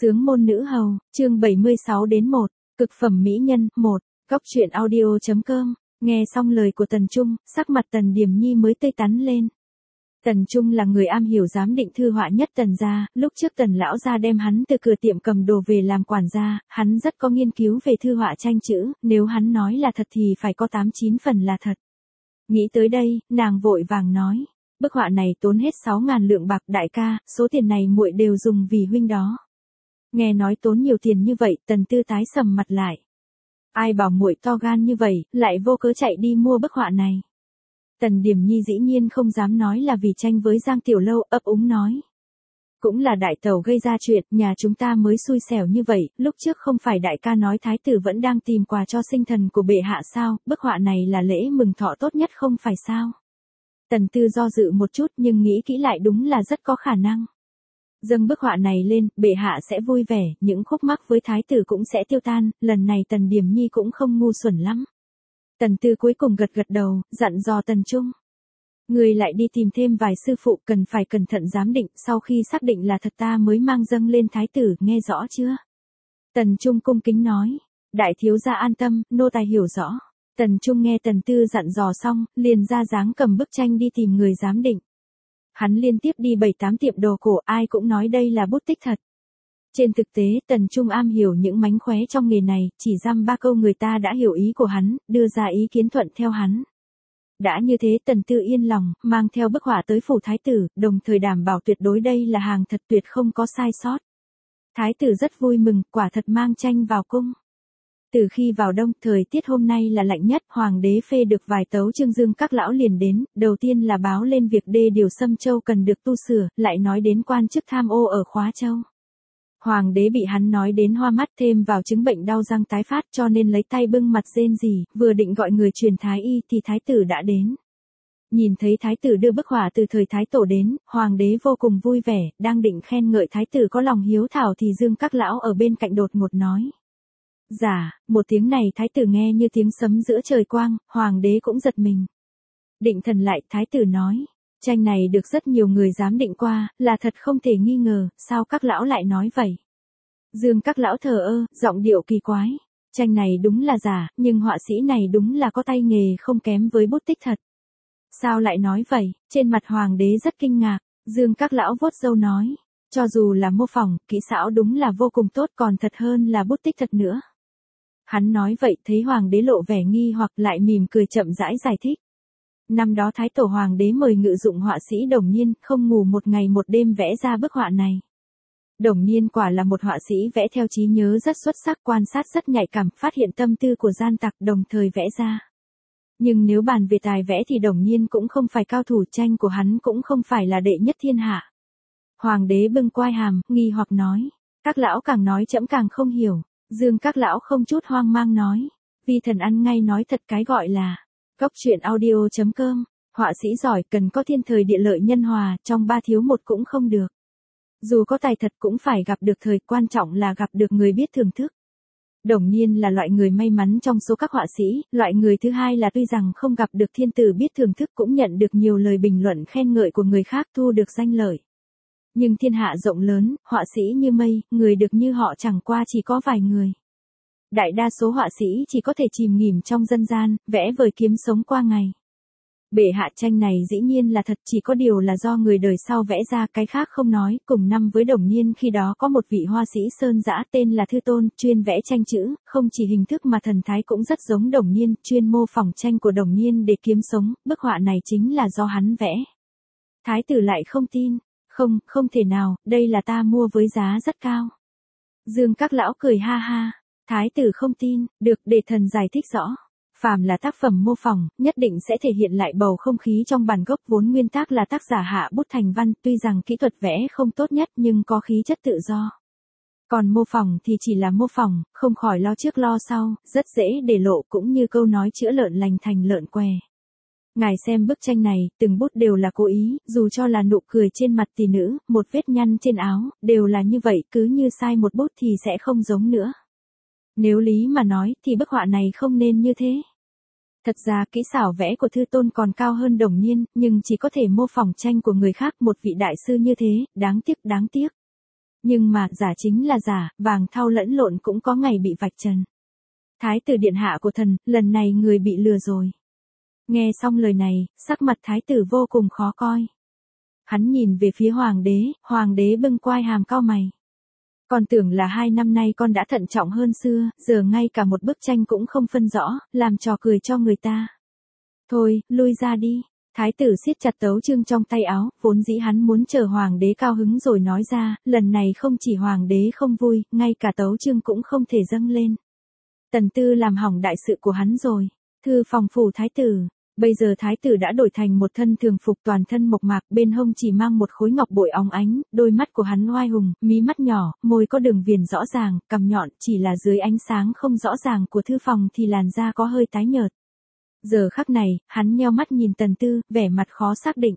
Sướng môn nữ hầu, chương 76 đến 1, cực phẩm mỹ nhân, 1, góc truyện audio.com, nghe xong lời của Tần Trung, sắc mặt Tần Điềm Nhi mới tươi tắn lên. Tần Trung là người am hiểu giám định thư họa nhất Tần gia, lúc trước Tần lão gia đem hắn từ cửa tiệm cầm đồ về làm quản gia, hắn rất có nghiên cứu về thư họa tranh chữ, nếu hắn nói là thật thì phải có 8-9 phần là thật. Nghĩ tới đây, nàng vội vàng nói, bức họa này tốn hết 6.000 lượng bạc đại ca, số tiền này muội đều dùng vì huynh đó. Nghe nói tốn nhiều tiền như vậy, Tần Tư tái sầm mặt lại. Ai bảo muội to gan như vậy, lại vô cớ chạy đi mua bức họa này. Tần Điềm Nhi dĩ nhiên không dám nói là vì tranh với Giang Tiểu Lâu, ấp úng nói. Cũng là đại tẩu gây ra chuyện, nhà chúng ta mới xui xẻo như vậy, lúc trước không phải đại ca nói thái tử vẫn đang tìm quà cho sinh thần của bệ hạ sao, bức họa này là lễ mừng thọ tốt nhất không phải sao. Tần Tư do dự một chút nhưng nghĩ kỹ lại đúng là rất có khả năng. Dâng bức họa này lên, bệ hạ sẽ vui vẻ, những khúc mắc với thái tử cũng sẽ tiêu tan, lần này Tần Điềm Nhi cũng không ngu xuẩn lắm. Tần Tư cuối cùng gật gật đầu, dặn dò Tần Trung. Người lại đi tìm thêm vài sư phụ, cần phải cẩn thận giám định, sau khi xác định là thật ta mới mang dâng lên thái tử, nghe rõ chưa? Tần Trung cung kính nói, đại thiếu gia an tâm, nô tài hiểu rõ. Tần Trung nghe Tần Tư dặn dò xong, liền ra dáng cầm bức tranh đi tìm người giám định. Hắn liên tiếp đi 7-8 tiệm đồ cổ, ai cũng nói đây là bút tích thật. Trên thực tế, Tần Trung am hiểu những mánh khóe trong nghề này, chỉ dăm 3 câu người ta đã hiểu ý của hắn, đưa ra ý kiến thuận theo hắn. Đã như thế Tần Tư yên lòng, mang theo bức họa tới phủ thái tử, đồng thời đảm bảo tuyệt đối đây là hàng thật tuyệt không có sai sót. Thái tử rất vui mừng, quả thật mang tranh vào cung. Từ khi vào đông, thời tiết hôm nay là lạnh nhất, hoàng đế phê được vài tấu chương dương các lão liền đến, đầu tiên là báo lên việc đê điều Sâm Châu cần được tu sửa, lại nói đến quan chức tham ô ở Khóa Châu. Hoàng đế bị hắn nói đến hoa mắt, thêm vào chứng bệnh đau răng tái phát cho nên lấy tay bưng mặt rên rỉ, vừa định gọi người truyền thái y thì thái tử đã đến. Nhìn thấy thái tử đưa bức họa từ thời thái tổ đến, hoàng đế vô cùng vui vẻ, đang định khen ngợi thái tử có lòng hiếu thảo thì dương các lão ở bên cạnh đột ngột nói. Dạ, một tiếng này thái tử nghe như tiếng sấm giữa trời quang, hoàng đế cũng giật mình. Định thần lại, thái tử nói, tranh này được rất nhiều người giám định qua, là thật không thể nghi ngờ, sao các lão lại nói vậy? Dương các lão thờ ơ, giọng điệu kỳ quái, tranh này đúng là giả, nhưng họa sĩ này đúng là có tay nghề không kém với bút tích thật. Sao lại nói vậy? Trên mặt hoàng đế rất kinh ngạc, Dương các lão vuốt râu nói, cho dù là mô phỏng, kỹ xảo đúng là vô cùng tốt, còn thật hơn là bút tích thật nữa. Hắn nói vậy thấy hoàng đế lộ vẻ nghi hoặc lại mỉm cười chậm rãi giải thích. Năm đó thái tổ hoàng đế mời ngự dụng họa sĩ Đồng Niên, không ngủ một ngày một đêm vẽ ra bức họa này. Đồng Niên quả là một họa sĩ vẽ theo trí nhớ rất xuất sắc, quan sát rất nhạy cảm, phát hiện tâm tư của gian tặc đồng thời vẽ ra. Nhưng nếu bàn về tài vẽ thì Đồng Niên cũng không phải cao thủ, tranh của hắn cũng không phải là đệ nhất thiên hạ. Hoàng đế bưng quai hàm, nghi hoặc nói, các lão càng nói trẫm càng không hiểu. Dương các lão không chút hoang mang nói, vi thần ăn ngay nói thật, cái gọi là góc truyện audio.com, họa sĩ giỏi cần có thiên thời địa lợi nhân hòa, trong 3 thiếu 1 cũng không được. Dù có tài thật cũng phải gặp được thời, quan trọng là gặp được người biết thưởng thức. Đồng Niên là loại người may mắn trong số các họa sĩ, loại người thứ hai là tuy rằng không gặp được thiên tử biết thưởng thức cũng nhận được nhiều lời bình luận khen ngợi của người khác, thu được danh lợi. Nhưng thiên hạ rộng lớn, họa sĩ như mây, người được như họ chẳng qua chỉ có vài người. Đại đa số họa sĩ chỉ có thể chìm nghỉm trong dân gian, vẽ vời kiếm sống qua ngày. Bệ hạ, tranh này dĩ nhiên là thật, chỉ có điều là do người đời sau vẽ ra, cái khác không nói. Cùng năm với Đồng Niên khi đó có một vị hoa sĩ sơn dã tên là Thư Tôn, chuyên vẽ tranh chữ, không chỉ hình thức mà thần thái cũng rất giống Đồng Niên, chuyên mô phỏng tranh của Đồng Niên để kiếm sống, bức họa này chính là do hắn vẽ. Thái tử lại không tin. Không, không thể nào, đây là ta mua với giá rất cao. Dương các lão cười ha ha, thái tử không tin, được, để thần giải thích rõ. Phàm là tác phẩm mô phỏng, nhất định sẽ thể hiện lại bầu không khí trong bản gốc, vốn nguyên tác là tác giả hạ bút thành văn, tuy rằng kỹ thuật vẽ không tốt nhất nhưng có khí chất tự do. Còn mô phỏng thì chỉ là mô phỏng, không khỏi lo trước lo sau, rất dễ để lộ, cũng như câu nói chữa lợn lành thành lợn què. Ngài xem bức tranh này, từng bút đều là cố ý, dù cho là nụ cười trên mặt tỷ nữ, một vết nhăn trên áo, đều là như vậy, cứ như sai một bút thì sẽ không giống nữa. Nếu lý mà nói, thì bức họa này không nên như thế. Thật ra kỹ xảo vẽ của Thư Tôn còn cao hơn Đồng Niên, nhưng chỉ có thể mô phỏng tranh của người khác, một vị đại sư như thế, đáng tiếc, đáng tiếc. Nhưng mà, giả chính là giả, vàng thau lẫn lộn cũng có ngày bị vạch trần. Thái tử điện hạ của thần, lần này người bị lừa rồi. Nghe xong lời này, sắc mặt thái tử vô cùng khó coi. Hắn nhìn về phía hoàng đế bưng quai hàm cau mày. Con tưởng là 2 năm nay con đã thận trọng hơn xưa, giờ ngay cả một bức tranh cũng không phân rõ, làm trò cười cho người ta. Thôi, lui ra đi. Thái tử siết chặt tấu chương trong tay áo, vốn dĩ hắn muốn chờ hoàng đế cao hứng rồi nói ra, lần này không chỉ hoàng đế không vui, ngay cả tấu chương cũng không thể dâng lên. Tần Tư làm hỏng đại sự của hắn rồi. Thư phòng phủ thái tử. Bây giờ thái tử đã đổi thành một thân thường phục toàn thân mộc mạc, bên hông chỉ mang một khối ngọc bội óng ánh, đôi mắt của hắn oai hùng, mí mắt nhỏ, môi có đường viền rõ ràng, cằm nhọn, chỉ là dưới ánh sáng không rõ ràng của thư phòng thì làn da có hơi tái nhợt. Giờ khắc này, hắn nheo mắt nhìn Tần Tư, vẻ mặt khó xác định.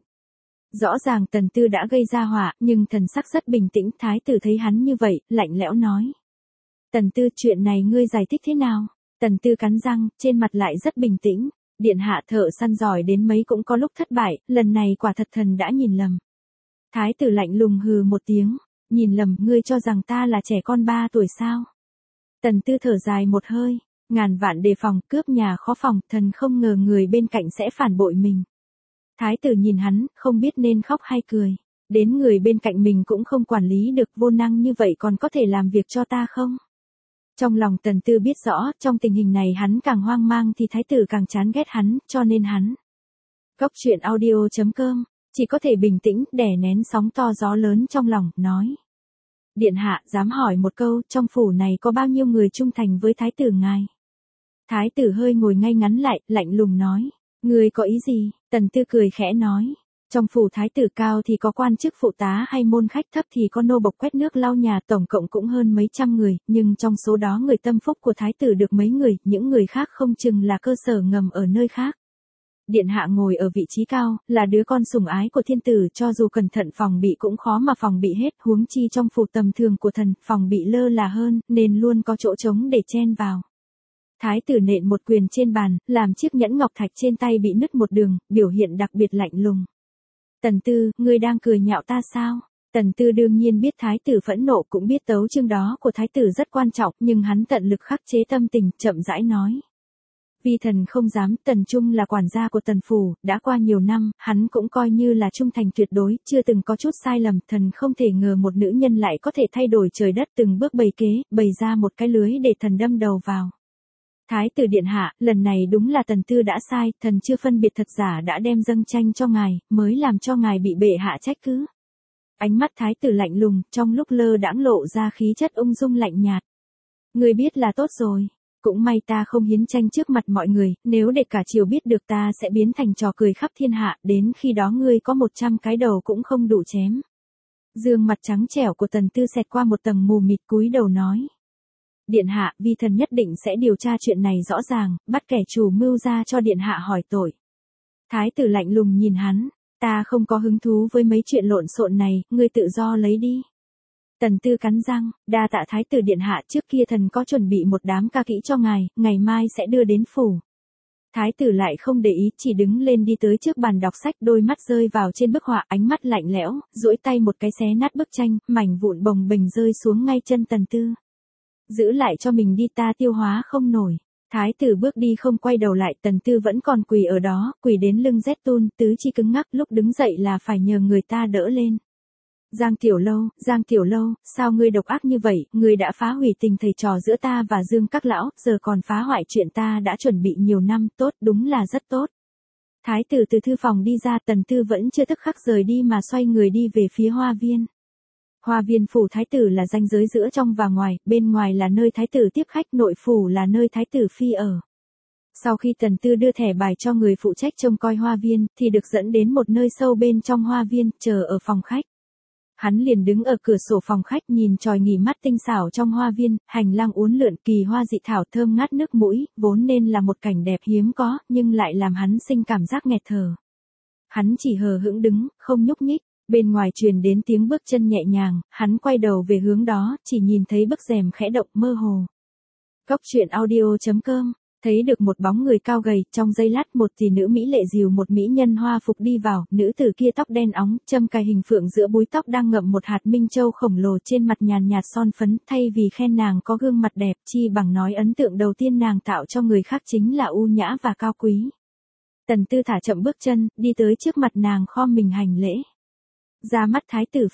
Rõ ràng Tần Tư đã gây ra họa, nhưng thần sắc rất bình tĩnh, thái tử thấy hắn như vậy, lạnh lẽo nói. Tần Tư, chuyện này ngươi giải thích thế nào? Tần Tư cắn răng, trên mặt lại rất bình tĩnh. Điện hạ thợ săn giỏi đến mấy cũng có lúc thất bại, lần này quả thật thần đã nhìn lầm. Thái tử lạnh lùng hừ một tiếng, nhìn lầm, ngươi cho rằng ta là trẻ con 3 tuổi sao? Tần Tư thở dài một hơi, ngàn vạn đề phòng, cướp nhà khó phòng, thần không ngờ người bên cạnh sẽ phản bội mình. Thái tử nhìn hắn, không biết nên khóc hay cười. Đến người bên cạnh mình cũng không quản lý được, vô năng như vậy còn có thể làm việc cho ta không? Trong lòng Tần Tư biết rõ, trong tình hình này hắn càng hoang mang thì thái tử càng chán ghét hắn, cho nên hắn. Góc truyện audio.com, chỉ có thể bình tĩnh, đè nén sóng to gió lớn trong lòng, nói. Điện hạ, dám hỏi một câu, trong phủ này có bao nhiêu người trung thành với thái tử ngài? Thái tử hơi ngồi ngay ngắn lại, lạnh lùng nói. Người có ý gì? Tần Tư cười khẽ nói. Trong phủ thái tử cao thì có quan chức phụ tá hay môn khách, thấp thì có nô bộc quét nước lau nhà, tổng cộng cũng hơn mấy trăm người, nhưng trong số đó người tâm phúc của thái tử được mấy người, những người khác không chừng là cơ sở ngầm ở nơi khác. Điện hạ ngồi ở vị trí cao, là đứa con sủng ái của thiên tử, cho dù cẩn thận phòng bị cũng khó mà phòng bị hết, huống chi trong phủ tầm thường của thần, phòng bị lơ là hơn, nên luôn có chỗ trống để chen vào. Thái tử nện một quyền trên bàn, làm chiếc nhẫn ngọc thạch trên tay bị nứt một đường, biểu hiện đặc biệt lạnh lùng. Tần Tư, ngươi đang cười nhạo ta sao? Tần Tư đương nhiên biết thái tử phẫn nộ, cũng biết tấu chương đó của thái tử rất quan trọng, nhưng hắn tận lực khắc chế tâm tình, chậm rãi nói. Vi thần không dám, Tần Trung là quản gia của Tần phủ, đã qua nhiều năm, hắn cũng coi như là trung thành tuyệt đối, chưa từng có chút sai lầm, thần không thể ngờ một nữ nhân lại có thể thay đổi trời đất, từng bước bày kế, bày ra một cái lưới để thần đâm đầu vào. Thái tử điện hạ, lần này đúng là Tần Tư đã sai, thần chưa phân biệt thật giả đã đem dâng tranh cho ngài, mới làm cho ngài bị bệ hạ trách cứ. Ánh mắt thái tử lạnh lùng, trong lúc lơ đãng lộ ra khí chất ung dung lạnh nhạt. Người biết là tốt rồi, cũng may ta không hiến tranh trước mặt mọi người, nếu để cả triều biết được ta sẽ biến thành trò cười khắp thiên hạ, đến khi đó ngươi có 100 cái đầu cũng không đủ chém. Dương mặt trắng trẻo của Tần Tư xẹt qua một tầng mù mịt, cúi đầu nói. Điện hạ, vi thần nhất định sẽ điều tra chuyện này rõ ràng, bắt kẻ chủ mưu ra cho điện hạ hỏi tội. Thái tử lạnh lùng nhìn hắn, ta không có hứng thú với mấy chuyện lộn xộn này, ngươi tự do lấy đi. Tần Tư cắn răng, đa tạ thái tử điện hạ, trước kia thần có chuẩn bị một đám ca kỹ cho ngài, ngày mai sẽ đưa đến phủ. Thái tử lại không để ý, chỉ đứng lên đi tới trước bàn đọc sách, đôi mắt rơi vào trên bức họa, ánh mắt lạnh lẽo, duỗi tay một cái xé nát bức tranh, mảnh vụn bồng bềnh rơi xuống ngay chân Tần Tư. Giữ lại cho mình đi, ta tiêu hóa không nổi. Thái tử bước đi không quay đầu lại, Tần Tư vẫn còn quỳ ở đó, quỳ đến lưng rét tun, tứ chi cứng ngắc, lúc đứng dậy là phải nhờ người ta đỡ lên. Giang Tiểu Lâu, sao ngươi độc ác như vậy, ngươi đã phá hủy tình thầy trò giữa ta và Dương các lão, giờ còn phá hoại chuyện ta đã chuẩn bị nhiều năm, tốt, đúng là rất tốt. Thái tử từ thư phòng đi ra, Tần Tư vẫn chưa tức khắc rời đi mà xoay người đi về phía hoa viên. Hoa viên phủ thái tử là ranh giới giữa trong và ngoài, bên ngoài là nơi thái tử tiếp khách, nội phủ là nơi thái tử phi ở. Sau khi Tần Tư đưa thẻ bài cho người phụ trách trông coi hoa viên, thì được dẫn đến một nơi sâu bên trong hoa viên, chờ ở phòng khách. Hắn liền đứng ở cửa sổ phòng khách nhìn tròi nghỉ mát tinh xảo trong hoa viên, hành lang uốn lượn, kỳ hoa dị thảo thơm ngát nước mũi, vốn nên là một cảnh đẹp hiếm có, nhưng lại làm hắn sinh cảm giác nghẹt thở. Hắn chỉ hờ hững đứng, không nhúc nhích. Bên ngoài truyền đến tiếng bước chân nhẹ nhàng, hắn quay đầu về hướng đó, chỉ nhìn thấy bức rèm khẽ động mơ hồ. Góc truyện audio.com Thấy được một bóng người cao gầy, trong giây lát một tỷ nữ mỹ lệ dìu một mỹ nhân hoa phục đi vào, nữ tử kia tóc đen óng, châm cài hình phượng giữa búi tóc đang ngậm một hạt minh châu khổng lồ trên mặt nhàn nhạt son phấn, thay vì khen nàng có gương mặt đẹp, chi bằng nói ấn tượng đầu tiên nàng tạo cho người khác chính là u nhã và cao quý. Tần Tư thả chậm bước chân, đi tới trước mặt nàng khom mình hành lễ. Ra mắt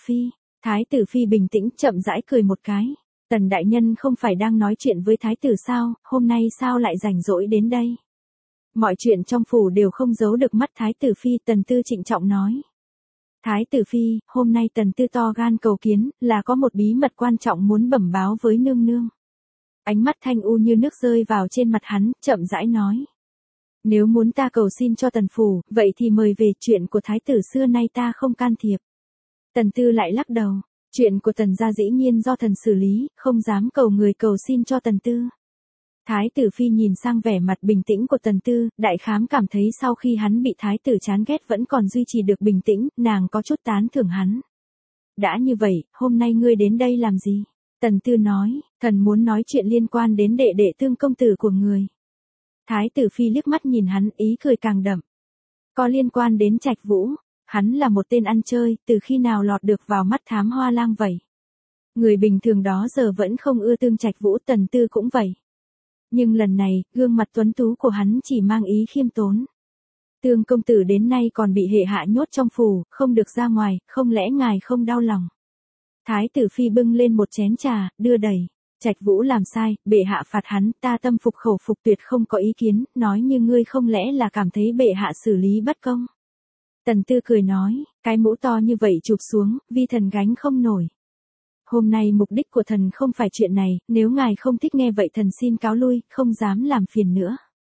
Thái tử phi bình tĩnh chậm rãi cười một cái. Tần đại nhân không phải đang nói chuyện với thái tử sao, hôm nay sao lại rảnh rỗi đến đây? Mọi chuyện trong phủ đều không giấu được mắt thái tử phi, Tần Tư trịnh trọng nói. Thái tử phi, hôm nay Tần Tư to gan cầu kiến, là có một bí mật quan trọng muốn bẩm báo với nương nương. Ánh mắt thanh u như nước rơi vào trên mặt hắn, chậm rãi nói. Nếu muốn ta cầu xin cho Tần phủ, vậy thì mời về, chuyện của thái tử xưa nay ta không can thiệp. Tần Tư lại lắc đầu. Chuyện của Tần gia dĩ nhiên do thần xử lý, không dám cầu người cầu xin cho Tần Tư. Thái tử phi nhìn sang vẻ mặt bình tĩnh của Tần Tư, đại khám cảm thấy sau khi hắn bị thái tử chán ghét vẫn còn duy trì được bình tĩnh, nàng có chút tán thưởng hắn. Đã như vậy, hôm nay ngươi đến đây làm gì? Tần Tư nói, thần muốn nói chuyện liên quan đến đệ đệ Tương công tử của người. Thái tử phi liếc mắt nhìn hắn, ý cười càng đậm. Có liên quan đến Trạch Vũ. Hắn là một tên ăn chơi, từ khi nào lọt được vào mắt Thám Hoa Lang vậy? Người bình thường đó giờ vẫn không ưa Tương Trạch Vũ, Tần Tư cũng vậy. Nhưng lần này, gương mặt tuấn tú của hắn chỉ mang ý khiêm tốn. Tương công tử đến nay còn bị hệ hạ nhốt trong phủ, không được ra ngoài, không lẽ ngài không đau lòng? Thái tử phi bưng lên một chén trà, đưa đầy. Trạch Vũ làm sai, bệ hạ phạt hắn, ta tâm phục khẩu phục tuyệt không có ý kiến, nói như ngươi không lẽ là cảm thấy bệ hạ xử lý bất công? Tần Tư cười nói, cái mũ to như vậy chụp xuống, vi thần gánh không nổi. Hôm nay mục đích của thần không phải chuyện này, nếu ngài không thích nghe vậy thần xin cáo lui, không dám làm phiền nữa.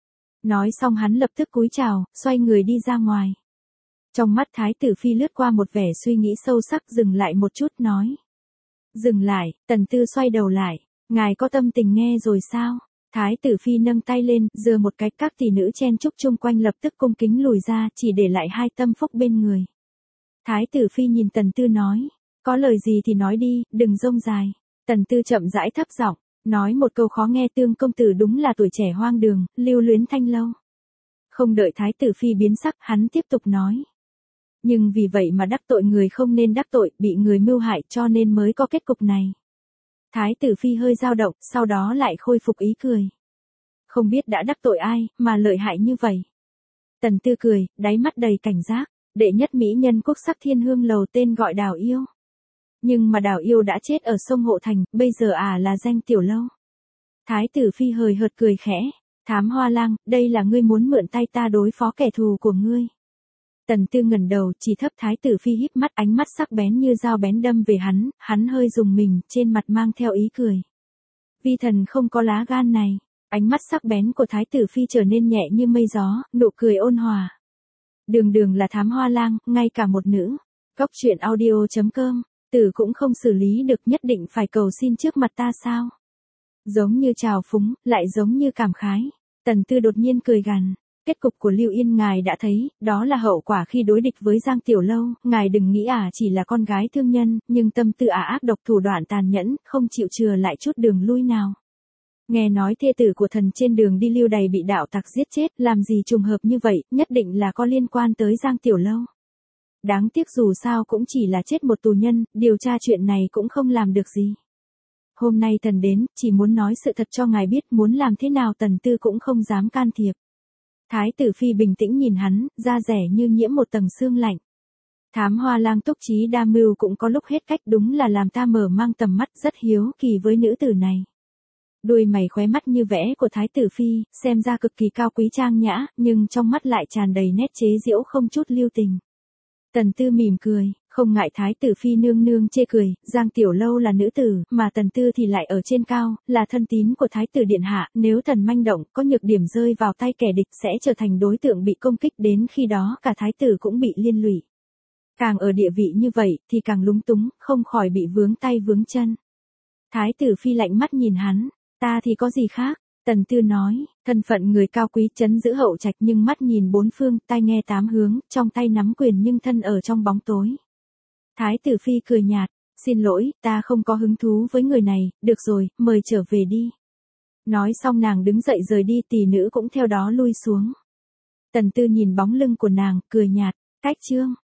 Nói xong hắn lập tức cúi chào, xoay người đi ra ngoài. Trong mắt thái tử phi lướt qua một vẻ suy nghĩ sâu sắc, dừng lại một chút nói. Dừng lại, Tần Tư xoay đầu lại, ngài có tâm tình nghe rồi sao? Thái tử phi nâng tay lên, giơ một cái, các tỷ nữ chen chúc chung quanh lập tức cung kính lùi ra, chỉ để lại hai tâm phúc bên người. Thái tử phi nhìn Tần Tư nói, có lời gì thì nói đi, đừng rông dài. Tần Tư chậm rãi thấp giọng, nói một câu khó nghe, Tương công tử đúng là tuổi trẻ hoang đường, lưu luyến thanh lâu. Không đợi thái tử phi biến sắc, hắn tiếp tục nói. Nhưng vì vậy mà đắc tội người không nên đắc tội, bị người mưu hại cho nên mới có kết cục này. Thái tử phi hơi dao động, sau đó lại khôi phục ý cười. Không biết đã đắc tội ai, mà lợi hại như vậy. Tần Tư cười, đáy mắt đầy cảnh giác, đệ nhất mỹ nhân quốc sắc Thiên Hương lầu tên gọi Đào Yêu. Nhưng mà Đào Yêu đã chết ở sông Hộ Thành, bây giờ là danh tiểu lâu. Thái tử phi hời hợt cười khẽ, Thám Hoa Lang, đây là ngươi muốn mượn tay ta đối phó kẻ thù của ngươi. Tần Tư ngẩng đầu, chỉ thấp thái tử phi híp mắt, ánh mắt sắc bén như dao bén đâm về hắn hơi rùng mình, trên mặt mang theo ý cười. Vi thần không có lá gan này, ánh mắt sắc bén của thái tử phi trở nên nhẹ như mây gió, nụ cười ôn hòa. Đường đường là Thám Hoa Lang, ngay cả một nữ. Góc truyện audio.com, tử cũng không xử lý được, nhất định phải cầu xin trước mặt ta sao? Giống như trào phúng, lại giống như cảm khái. Tần Tư đột nhiên cười gằn. Kết cục của Lưu Yên ngài đã thấy, đó là hậu quả khi đối địch với Giang Tiểu Lâu, ngài đừng nghĩ chỉ là con gái thương nhân, nhưng tâm tư ác độc, thủ đoạn tàn nhẫn, không chịu chừa lại chút đường lui nào. Nghe nói thê tử của thần trên đường đi lưu đày bị đạo tặc giết chết, làm gì trùng hợp như vậy, nhất định là có liên quan tới Giang Tiểu Lâu. Đáng tiếc dù sao cũng chỉ là chết một tù nhân, điều tra chuyện này cũng không làm được gì. Hôm nay thần đến, chỉ muốn nói sự thật cho ngài biết, muốn làm thế nào Tần Tư cũng không dám can thiệp. Thái tử phi bình tĩnh nhìn hắn, da rẻ như nhiễm một tầng sương lạnh. Thám Hoa Lang túc trí đa mưu cũng có lúc hết cách, đúng là làm ta mở mang tầm mắt, rất hiếu kỳ với nữ tử này. Đuôi mày khóe mắt như vẽ của thái tử phi, xem ra cực kỳ cao quý trang nhã, nhưng trong mắt lại tràn đầy nét chế giễu không chút lưu tình. Tần Tư mỉm cười, không ngại thái tử phi nương nương chê cười, Giang Tiểu Lâu là nữ tử, mà Tần Tư thì lại ở trên cao, là thân tín của thái tử điện hạ, nếu thần manh động, có nhược điểm rơi vào tay kẻ địch sẽ trở thành đối tượng bị công kích, đến khi đó cả thái tử cũng bị liên lụy. Càng ở địa vị như vậy, thì càng lúng túng, không khỏi bị vướng tay vướng chân. Thái tử phi lạnh mắt nhìn hắn, ta thì có gì khác? Tần Tư nói, thân phận người cao quý trấn giữ hậu trạch nhưng mắt nhìn bốn phương, tai nghe tám hướng, trong tay nắm quyền nhưng thân ở trong bóng tối. Thái tử phi cười nhạt, xin lỗi, ta không có hứng thú với người này, được rồi, mời trở về đi. Nói xong nàng đứng dậy rời đi, tỷ nữ cũng theo đó lui xuống. Tần Tư nhìn bóng lưng của nàng, cười nhạt, cách Trương